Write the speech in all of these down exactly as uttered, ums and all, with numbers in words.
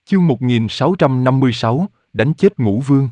Chương một nghìn sáu trăm năm mươi sáu, đánh chết Ngũ Vương.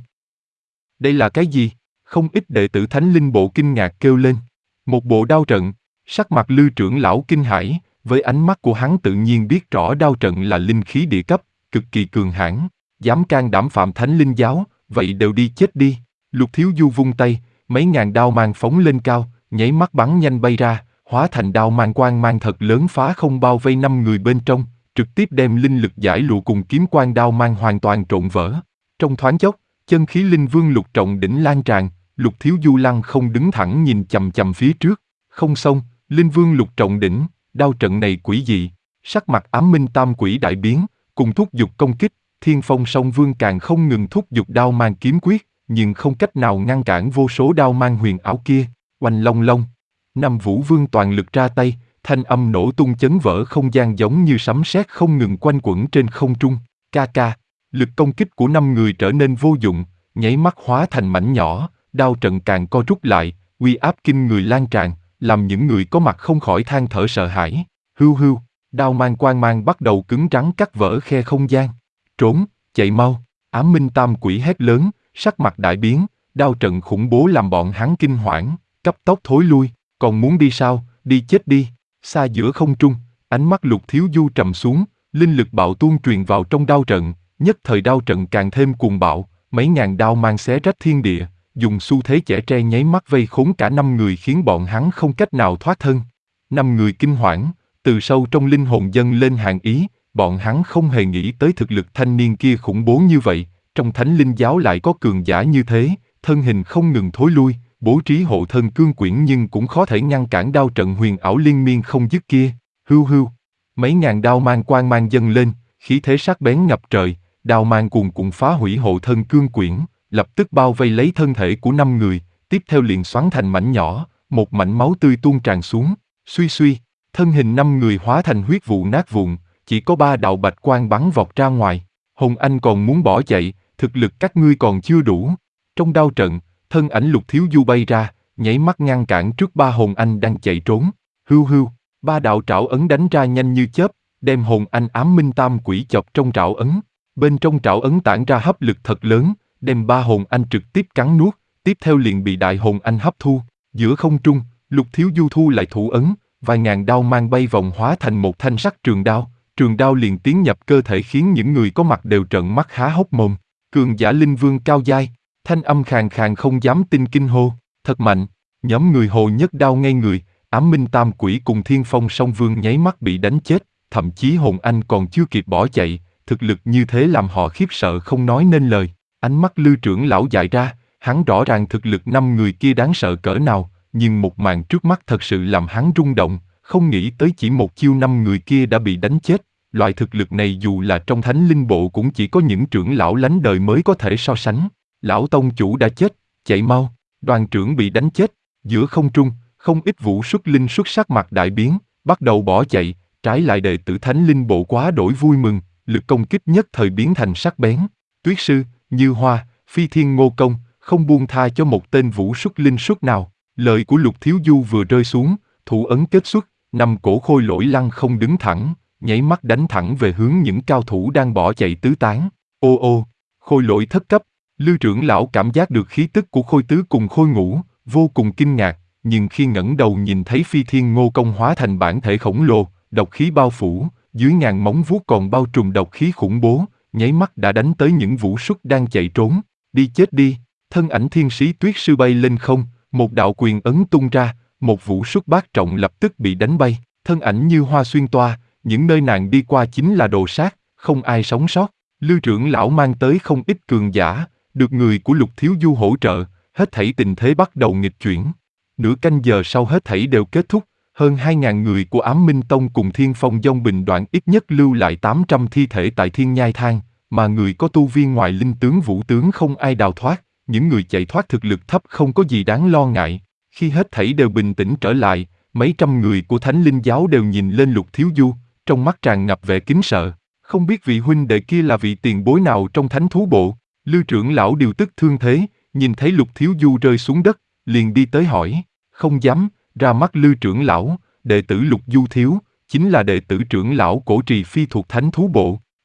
Đây là cái gì? Không ít đệ tử Thánh Linh Bộ kinh ngạc kêu lên. Một bộ đao trận, sắc mặt Lư trưởng lão kinh hãi, với ánh mắt của hắn tự nhiên biết rõ đao trận là linh khí địa cấp, cực kỳ cường hãn, dám can đảm phạm Thánh Linh giáo, vậy đều đi chết đi. Lục Thiếu Du vung tay, mấy ngàn đao mang phóng lên cao, nháy mắt bắn nhanh bay ra, hóa thành đao mang quang mang thật lớn phá không bao vây năm người bên trong, trực tiếp đem linh lực giải lụa cùng kiếm quang đao mang hoàn toàn trộn vỡ. Trong thoáng chốc, chân khí linh vương lục trọng đỉnh lan tràn, Lục Thiếu Du lăng không đứng thẳng nhìn chằm chằm phía trước. Không xong, linh vương lục trọng đỉnh, đao trận này quỷ dị. Sắc mặt Ám Minh Tam Quỷ đại biến, cùng thúc giục công kích. Thiên Phong Song Vương càng không ngừng thúc giục đao mang kiếm quyết, nhưng không cách nào ngăn cản vô số đao mang huyền ảo kia. Oanh long long, năm Vũ Vương toàn lực ra tay, thanh âm nổ tung chấn vỡ không gian giống như sấm sét không ngừng quanh quẩn trên không trung. Ca ca, lực công kích của năm người trở nên vô dụng, nháy mắt hóa thành mảnh nhỏ, đao trận càng co rút lại, uy áp kinh người lan tràn, làm những người có mặt không khỏi than thở sợ hãi. Hưu hưu, đao mang quang mang bắt đầu cứng rắn cắt vỡ khe không gian. Trốn, chạy mau, Ám Minh Tam Quỷ hét lớn, sắc mặt đại biến, đao trận khủng bố làm bọn hắn kinh hoảng, cấp tốc thối lui. Còn muốn đi sao? Đi chết đi. Xa giữa không trung, ánh mắt Lục Thiếu Du trầm xuống, linh lực bạo tuôn truyền vào trong đao trận, nhất thời đao trận càng thêm cuồng bạo, mấy ngàn đao mang xé rách thiên địa, dùng xu thế chẻ tre nháy mắt vây khốn cả năm người khiến bọn hắn không cách nào thoát thân. Năm người kinh hoảng, từ sâu trong linh hồn dâng lên hàng ý, bọn hắn không hề nghĩ tới thực lực thanh niên kia khủng bố như vậy, trong Thánh Linh giáo lại có cường giả như thế, thân hình không ngừng thối lui, bố trí hộ thân cương quyển nhưng cũng khó thể ngăn cản đao trận huyền ảo liên miên không dứt kia. Hưu hưu, mấy ngàn đao mang quang mang dâng lên, khí thế sắc bén ngập trời, đao mang cuồn cuộn phá hủy hộ thân cương quyển, lập tức bao vây lấy thân thể của năm người, tiếp theo liền xoắn thành mảnh nhỏ, một mảnh máu tươi tuôn tràn xuống. Suy suy, thân hình năm người hóa thành huyết vụ nát vụn, chỉ có ba đạo bạch quang bắn vọt ra ngoài. Hồng Anh còn muốn bỏ chạy, thực lực các ngươi còn chưa đủ. Trong đao trận, thân ảnh Lục Thiếu Du bay ra, nháy mắt ngăn cản trước ba hồn anh đang chạy trốn. Hưu hưu, ba đạo trảo ấn đánh ra nhanh như chớp, đem hồn anh Ám Minh Tam Quỷ chọc trong trảo ấn. Bên trong trảo ấn tản ra hấp lực thật lớn, đem ba hồn anh trực tiếp cắn nuốt, tiếp theo liền bị đại hồn anh hấp thu. Giữa không trung, Lục Thiếu Du thu lại thủ ấn, vài ngàn đao mang bay vòng hóa thành một thanh sắc trường đao. Trường đao liền tiến nhập cơ thể khiến những người có mặt đều trợn mắt há hốc mồm. Cường giả linh vương cao giai, thanh âm khàn khàn không dám tin kinh hô, thật mạnh. Nhóm người Hồ Nhất Đao ngây người, Ám Minh Tam Quỷ cùng Thiên Phong Song Vương nháy mắt bị đánh chết, thậm chí hồn anh còn chưa kịp bỏ chạy, thực lực như thế làm họ khiếp sợ không nói nên lời. Ánh mắt Lư trưởng lão dại ra, hắn rõ ràng thực lực năm người kia đáng sợ cỡ nào, nhưng một màn trước mắt thật sự làm hắn rung động, không nghĩ tới chỉ một chiêu năm người kia đã bị đánh chết. Loại thực lực này dù là trong Thánh Linh Bộ cũng chỉ có những trưởng lão lánh đời mới có thể so sánh. Lão tông chủ đã chết, chạy mau, đoàn trưởng bị đánh chết. Giữa không trung, không ít vũ xuất linh xuất sắc mặt đại biến, bắt đầu bỏ chạy, trái lại đệ tử Thánh Linh Bộ quá đổi vui mừng, lực công kích nhất thời biến thành sắc bén. Tuyết Sư, Như Hoa, Phi Thiên Ngô Công, không buông tha cho một tên vũ xuất linh xuất nào. Lời của Lục Thiếu Du vừa rơi xuống, thủ ấn kết xuất, năm cổ khôi lỗi lăng không đứng thẳng, nháy mắt đánh thẳng về hướng những cao thủ đang bỏ chạy tứ tán. Ô ô, khôi lỗi thất cấp. Lư trưởng lão cảm giác được khí tức của khôi tứ cùng khôi ngũ, vô cùng kinh ngạc, nhưng khi ngẩng đầu nhìn thấy Phi Thiên Ngô Công hóa thành bản thể khổng lồ, độc khí bao phủ, dưới ngàn móng vuốt còn bao trùm độc khí khủng bố, nháy mắt đã đánh tới những vũ xuất đang chạy trốn. Đi chết đi, thân ảnh thiên sĩ Tuyết Sư bay lên không, một đạo quyền ấn tung ra, một vũ xuất bát trọng lập tức bị đánh bay, thân ảnh Như Hoa xuyên toa, những nơi nàng đi qua chính là đồ sát, không ai sống sót. Lư trưởng lão mang tới không ít cường giả, được người của Lục Thiếu Du hỗ trợ, hết thảy tình thế bắt đầu nghịch chuyển. Nửa canh giờ sau hết thảy đều kết thúc, hơn hai ngàn người của Ám Minh Tông cùng Thiên Phong Dông Bình Đoạn ít nhất lưu lại tám trăm thi thể tại Thiên Nhai Thang, mà người có tu vi ngoài linh tướng vũ tướng không ai đào thoát, những người chạy thoát thực lực thấp không có gì đáng lo ngại. Khi hết thảy đều bình tĩnh trở lại, mấy trăm người của Thánh Linh giáo đều nhìn lên Lục Thiếu Du, trong mắt tràn ngập vẻ kính sợ, không biết vị huynh đệ kia là vị tiền bối nào trong Thánh Thú Bộ. Lư trưởng lão điều tức thương thế, nhìn thấy Lục Thiếu Du rơi xuống đất, liền đi tới hỏi. Không dám, ra mắt Lư trưởng lão, đệ tử Lục Du Thiếu, chính là đệ tử trưởng lão Cổ Trì Phi thuộc Thánh Thú Bộ.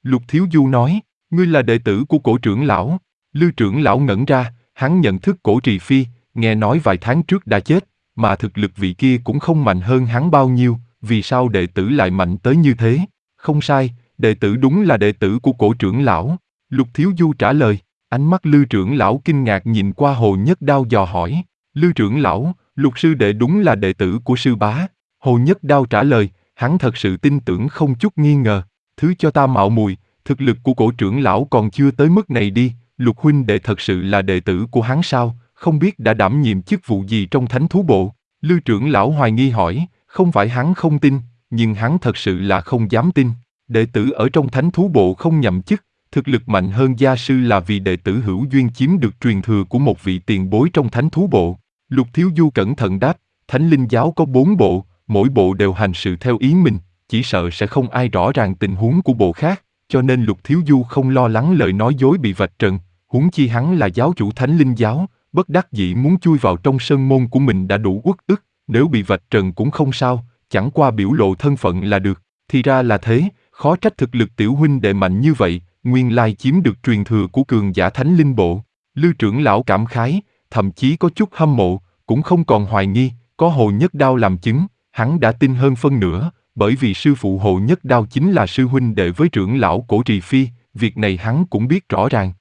Lục Thiếu Du nói, ngươi là đệ tử của cổ trưởng lão. Lư trưởng lão ngẩn ra, hắn nhận thức cổ trì phi, nghe nói vài tháng trước đã chết, mà thực lực vị kia cũng không mạnh hơn hắn bao nhiêu, vì sao đệ tử lại mạnh tới như thế? Không sai, đệ tử đúng là đệ tử của cổ trưởng lão. Lục Thiếu Du trả lời, ánh mắt Lư trưởng lão kinh ngạc nhìn qua Hồ Nhất Đao dò hỏi, Lư trưởng lão, Lục sư đệ đúng là đệ tử của sư bá. Hồ Nhất Đao trả lời, hắn thật sự tin tưởng không chút nghi ngờ, thứ cho ta mạo muội, thực lực của cổ trưởng lão còn chưa tới mức này đi, Lục huynh đệ thật sự là đệ tử của hắn sao, không biết đã đảm nhiệm chức vụ gì trong thánh thú bộ. Lư trưởng lão hoài nghi hỏi, không phải hắn không tin, nhưng hắn thật sự là không dám tin. Đệ tử ở trong thánh thú bộ không nhậm chức, thực lực mạnh hơn gia sư là vì đệ tử hữu duyên chiếm được truyền thừa của một vị tiền bối trong thánh thú bộ. Lục Thiếu Du cẩn thận đáp, Thánh Linh giáo có bốn bộ, mỗi bộ đều hành sự theo ý mình, chỉ sợ sẽ không ai rõ ràng tình huống của bộ khác, cho nên Lục Thiếu Du không lo lắng lời nói dối bị vạch trần, huống chi hắn là giáo chủ Thánh Linh giáo, bất đắc dĩ muốn chui vào trong sơn môn của mình đã đủ uất ức, nếu bị vạch trần cũng không sao, chẳng qua biểu lộ thân phận là được. Thì ra là thế, khó trách thực lực tiểu huynh đệ mạnh như vậy, nguyên lai chiếm được truyền thừa của cường giả Thánh Linh bộ. Lư trưởng lão cảm khái, thậm chí có chút hâm mộ, cũng không còn hoài nghi, có Hồ Nhất Đao làm chứng, hắn đã tin hơn phân nửa, bởi vì sư phụ Hồ Nhất Đao chính là sư huynh đệ với trưởng lão cổ trì phi, việc này hắn cũng biết rõ ràng.